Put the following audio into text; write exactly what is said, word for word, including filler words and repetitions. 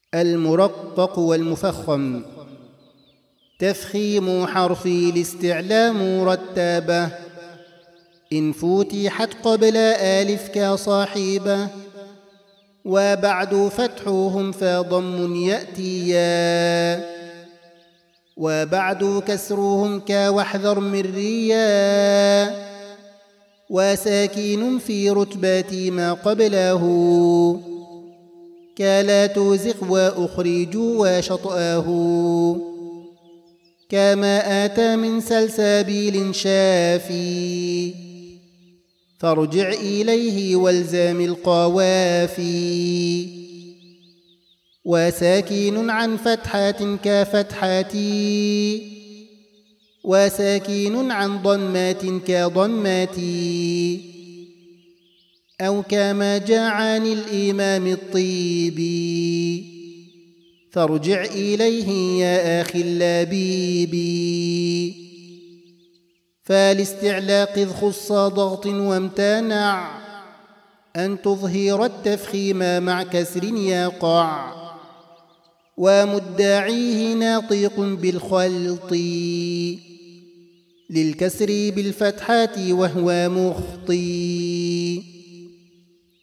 المرقق والمفخم. تفخيم حرفي الاستعلاء مرتبة، إن فتحت قبل آلف كصاحبة، وبعد فتحهم فضم يأتيا، وبعد كسرهم كواحذر من ريا، وساكن في رتبة ما قبله كلا تزغ وأخرج وشطأه، كما آتى من سلسبيل شافي، فارجع إليه والزام القوافي، وساكن عن فتحة كفتحتي، وساكن عن ضمات كضماتي، أو كما جاء عن الإمام الطيبي، فارجع إليه يا أخي اللبيبي. فالاستعلاء قذ خص ضغط وامتنع، أن تظهر التفخيم مع كسر يقع، ومدعيه ناطق بالخلط للكسر بالفتحات وهو مخطي.